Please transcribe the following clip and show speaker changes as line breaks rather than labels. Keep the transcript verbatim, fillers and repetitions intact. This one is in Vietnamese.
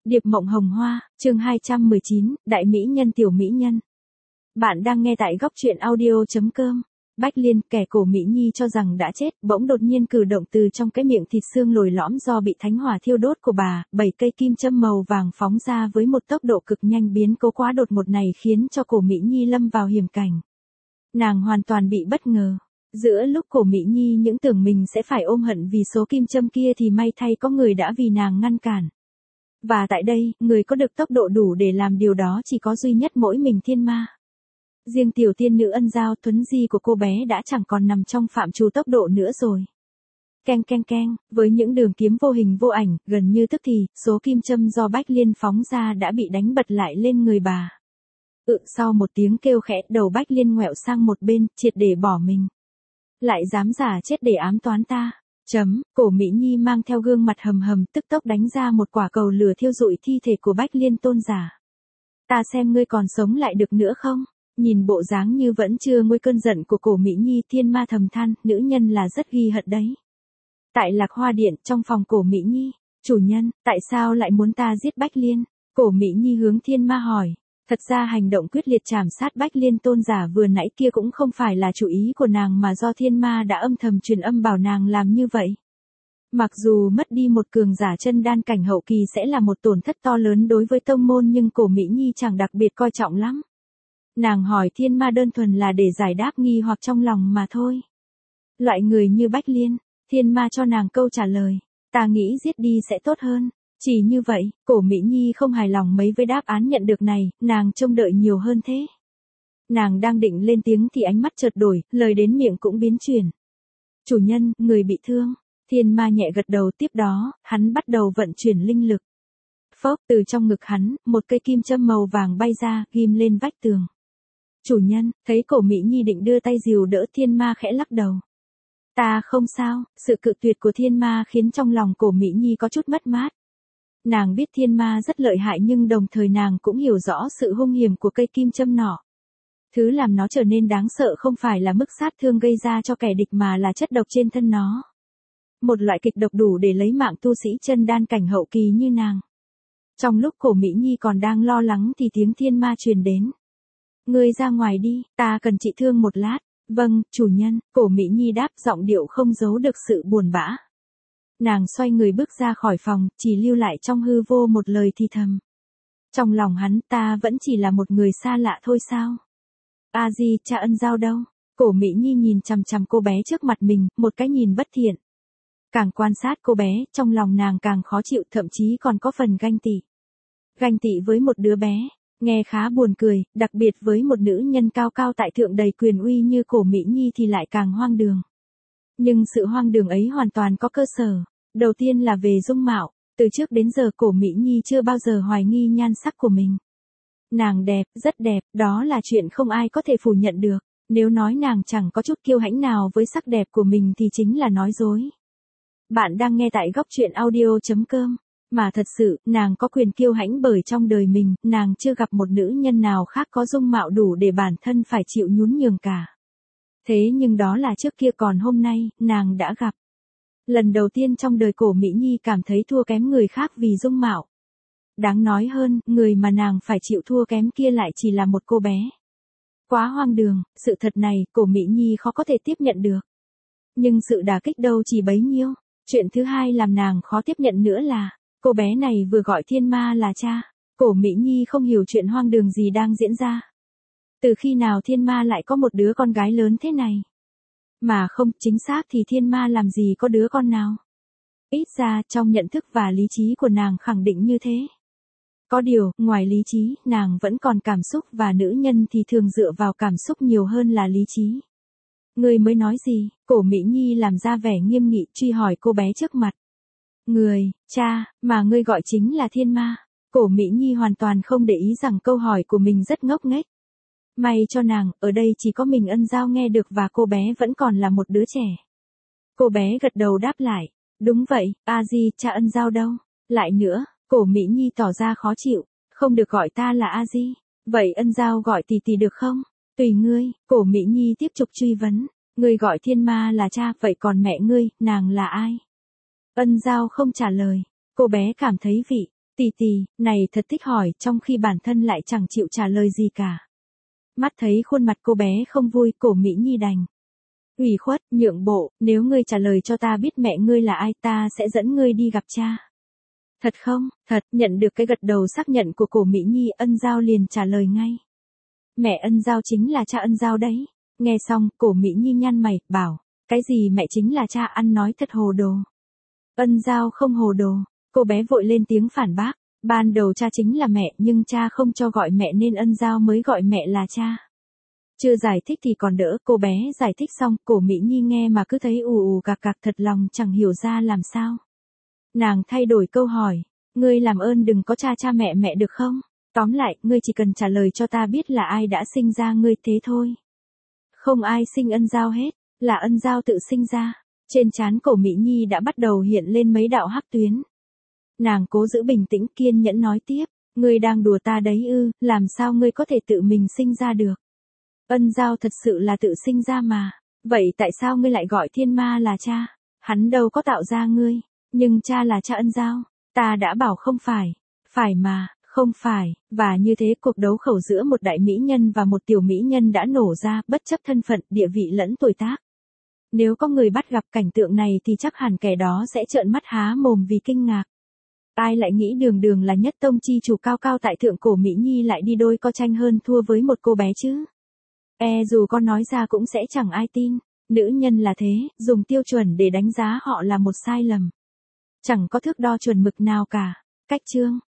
Điệp mộng hồng hoa, chương hai trăm mười chín, Đại Mỹ Nhân Tiểu Mỹ Nhân. Bạn đang nghe tại góc truyện audio chấm com. Bách Liên, kẻ cổ Mỹ Nhi cho rằng đã chết, bỗng đột nhiên cử động từ trong cái miệng thịt xương lồi lõm do bị thánh hỏa thiêu đốt của bà, bảy cây kim châm màu vàng phóng ra với một tốc độ cực nhanh, biến cố quá đột ngột này khiến cho cổ Mỹ Nhi lâm vào hiểm cảnh. Nàng hoàn toàn bị bất ngờ. Giữa lúc cổ Mỹ Nhi những tưởng mình sẽ phải ôm hận vì số kim châm kia thì may thay có người đã vì nàng ngăn cản. Và tại đây, người có được tốc độ đủ để làm điều đó chỉ có duy nhất mỗi mình Thiên Ma. Riêng tiểu tiên nữ Ân Giao Tuấn Di của cô bé đã chẳng còn nằm trong phạm trù tốc độ nữa rồi. Keng keng keng, với những đường kiếm vô hình vô ảnh, gần như tức thì, số kim châm do Bách Liên phóng ra đã bị đánh bật lại lên người bà. Ừ, sau một tiếng kêu khẽ, đầu Bách Liên ngoẹo sang một bên, triệt để bỏ mình. Lại dám giả chết để ám toán ta. Chấm, cổ Mỹ Nhi mang theo gương mặt hầm hầm tức tốc đánh ra một quả cầu lửa thiêu rụi thi thể của Bách Liên tôn giả. Ta xem ngươi còn sống lại được nữa không? Nhìn bộ dáng như vẫn chưa nguôi cơn giận của cổ Mỹ Nhi, Thiên Ma thầm than, nữ nhân là rất ghi hận đấy. Tại Lạc Hoa Điện, trong phòng cổ Mỹ Nhi, chủ nhân, tại sao lại muốn ta giết Bách Liên? Cổ Mỹ Nhi hướng Thiên Ma hỏi. Thật ra hành động quyết liệt trảm sát Bách Liên tôn giả vừa nãy kia cũng không phải là chủ ý của nàng mà do Thiên Ma đã âm thầm truyền âm bảo nàng làm như vậy. Mặc dù mất đi một cường giả chân đan cảnh hậu kỳ sẽ là một tổn thất to lớn đối với tông môn, nhưng cổ Mỹ Nhi chẳng đặc biệt coi trọng lắm. Nàng hỏi Thiên Ma đơn thuần là để giải đáp nghi hoặc trong lòng mà thôi. Loại người như Bách Liên, Thiên Ma cho nàng câu trả lời, ta nghĩ giết đi sẽ tốt hơn. Chỉ như vậy, cổ Mỹ Nhi không hài lòng mấy với đáp án nhận được này, nàng trông đợi nhiều hơn thế. Nàng đang định lên tiếng thì ánh mắt chợt đổi, lời đến miệng cũng biến chuyển. Chủ nhân, người bị thương. Thiên Ma nhẹ gật đầu, tiếp đó, hắn bắt đầu vận chuyển linh lực. Phốc, từ trong ngực hắn, một cây kim châm màu vàng bay ra, ghim lên vách tường. Chủ nhân, thấy cổ Mỹ Nhi định đưa tay dìu đỡ, Thiên Ma khẽ lắc đầu. Ta không sao, sự cự tuyệt của Thiên Ma khiến trong lòng cổ Mỹ Nhi có chút mất mát. Nàng biết Thiên Ma rất lợi hại nhưng đồng thời nàng cũng hiểu rõ sự hung hiểm của cây kim châm nỏ. Thứ làm nó trở nên đáng sợ không phải là mức sát thương gây ra cho kẻ địch mà là chất độc trên thân nó. Một loại kịch độc đủ để lấy mạng tu sĩ chân đan cảnh hậu kỳ như nàng. Trong lúc cổ Mỹ Nhi còn đang lo lắng thì tiếng Thiên Ma truyền đến. Ngươi ra ngoài đi, ta cần trị thương một lát. Vâng, chủ nhân, cổ Mỹ Nhi đáp, giọng điệu không giấu được sự buồn bã. Nàng xoay người bước ra khỏi phòng, chỉ lưu lại trong hư vô một lời thì thầm. Trong lòng hắn, ta vẫn chỉ là một người xa lạ thôi sao? A Di, cha Ân Giao đâu? Cổ Mỹ Nhi nhìn chằm chằm cô bé trước mặt mình, một cái nhìn bất thiện. Càng quan sát cô bé, trong lòng nàng càng khó chịu, thậm chí còn có phần ganh tị. Ganh tị với một đứa bé, nghe khá buồn cười, đặc biệt với một nữ nhân cao cao tại thượng đầy quyền uy như cổ Mỹ Nhi thì lại càng hoang đường. Nhưng sự hoang đường ấy hoàn toàn có cơ sở. Đầu tiên là về dung mạo, từ trước đến giờ cổ Mỹ Nhi chưa bao giờ hoài nghi nhan sắc của mình. Nàng đẹp, rất đẹp, đó là chuyện không ai có thể phủ nhận được. Nếu nói nàng chẳng có chút kiêu hãnh nào với sắc đẹp của mình thì chính là nói dối. Bạn đang nghe tại góc truyện audio chấm com. Mà thật sự, nàng có quyền kiêu hãnh bởi trong đời mình, nàng chưa gặp một nữ nhân nào khác có dung mạo đủ để bản thân phải chịu nhún nhường cả. Thế nhưng đó là trước kia, còn hôm nay, nàng đã gặp. Lần đầu tiên trong đời cổ Mỹ Nhi cảm thấy thua kém người khác vì dung mạo. Đáng nói hơn, người mà nàng phải chịu thua kém kia lại chỉ là một cô bé. Quá hoang đường, sự thật này, cổ Mỹ Nhi khó có thể tiếp nhận được. Nhưng sự đả kích đâu chỉ bấy nhiêu. Chuyện thứ hai làm nàng khó tiếp nhận nữa là, cô bé này vừa gọi Thiên Ma là cha. Cổ Mỹ Nhi không hiểu chuyện hoang đường gì đang diễn ra. Từ khi nào Thiên Ma lại có một đứa con gái lớn thế này? Mà không, chính xác thì Thiên Ma làm gì có đứa con nào. Ít ra, trong nhận thức và lý trí của nàng khẳng định như thế. Có điều, ngoài lý trí, nàng vẫn còn cảm xúc, và nữ nhân thì thường dựa vào cảm xúc nhiều hơn là lý trí. Ngươi mới nói gì? Cổ Mỹ Nhi làm ra vẻ nghiêm nghị, truy hỏi cô bé trước mặt. Người, cha, mà ngươi gọi chính là Thiên Ma. Cổ Mỹ Nhi hoàn toàn không để ý rằng câu hỏi của mình rất ngốc nghếch. May cho nàng, ở đây chỉ có mình Ân Giao nghe được và cô bé vẫn còn là một đứa trẻ. Cô bé gật đầu đáp lại. Đúng vậy, A Di, cha Ân Giao đâu? Lại nữa, cổ Mỹ Nhi tỏ ra khó chịu. Không được gọi ta là A Di. Vậy Ân Giao gọi tỷ tỷ được không? Tùy ngươi, cổ Mỹ Nhi tiếp tục truy vấn. Ngươi gọi Thiên Ma là cha, vậy còn mẹ ngươi, nàng là ai? Ân Giao không trả lời. Cô bé cảm thấy vị Tì tì, này thật thích hỏi, trong khi bản thân lại chẳng chịu trả lời gì cả. Mắt thấy khuôn mặt cô bé không vui, Cổ Mỹ Nhi đành ủy khuất, nhượng bộ, nếu ngươi trả lời cho ta biết mẹ ngươi là ai, ta sẽ dẫn ngươi đi gặp cha. Thật không? Thật. Nhận được cái gật đầu xác nhận của Cổ Mỹ Nhi, Ân Giao liền trả lời ngay. Mẹ Ân Giao chính là cha Ân Giao đấy. Nghe xong, Cổ Mỹ Nhi nhăn mày, bảo, cái gì mẹ chính là cha, ăn nói thật hồ đồ. Ân Giao không hồ đồ. Cô bé vội lên tiếng phản bác, ban đầu cha chính là mẹ, nhưng cha không cho gọi mẹ nên Ân Giao mới gọi mẹ là cha. Chưa giải thích thì còn đỡ, cô bé giải thích xong, Cổ Mỹ Nhi nghe mà cứ thấy ù ù cạc cạc, thật lòng chẳng hiểu ra làm sao. Nàng thay đổi câu hỏi, ngươi làm ơn đừng có cha cha mẹ mẹ được không? Tóm lại, ngươi chỉ cần trả lời cho ta biết là ai đã sinh ra ngươi thế thôi. Không ai sinh Ân Giao hết, là Ân Giao tự sinh ra. Trên trán Cổ Mỹ Nhi đã bắt đầu hiện lên mấy đạo hắc tuyến. Nàng cố giữ bình tĩnh, kiên nhẫn nói tiếp, ngươi đang đùa ta đấy ư, làm sao ngươi có thể tự mình sinh ra được? Ân Giao thật sự là tự sinh ra mà, vậy tại sao ngươi lại gọi Thiên Ma là cha? Hắn đâu có tạo ra ngươi, nhưng cha là cha Ân Giao, ta đã bảo không phải, phải mà, không phải, và như thế cuộc đấu khẩu giữa một đại mỹ nhân và một tiểu mỹ nhân đã nổ ra, bất chấp thân phận, địa vị lẫn tuổi tác. Nếu có người bắt gặp cảnh tượng này thì chắc hẳn kẻ đó sẽ trợn mắt há mồm vì kinh ngạc. Ai lại nghĩ Đường Đường là nhất tông chi chủ cao cao tại thượng, Cổ Mỹ Nhi lại đi đôi co tranh hơn thua với một cô bé chứ? E dù con nói ra cũng sẽ chẳng ai tin. Nữ nhân là thế, dùng tiêu chuẩn để đánh giá họ là một sai lầm. Chẳng có thước đo chuẩn mực nào cả. Cách chương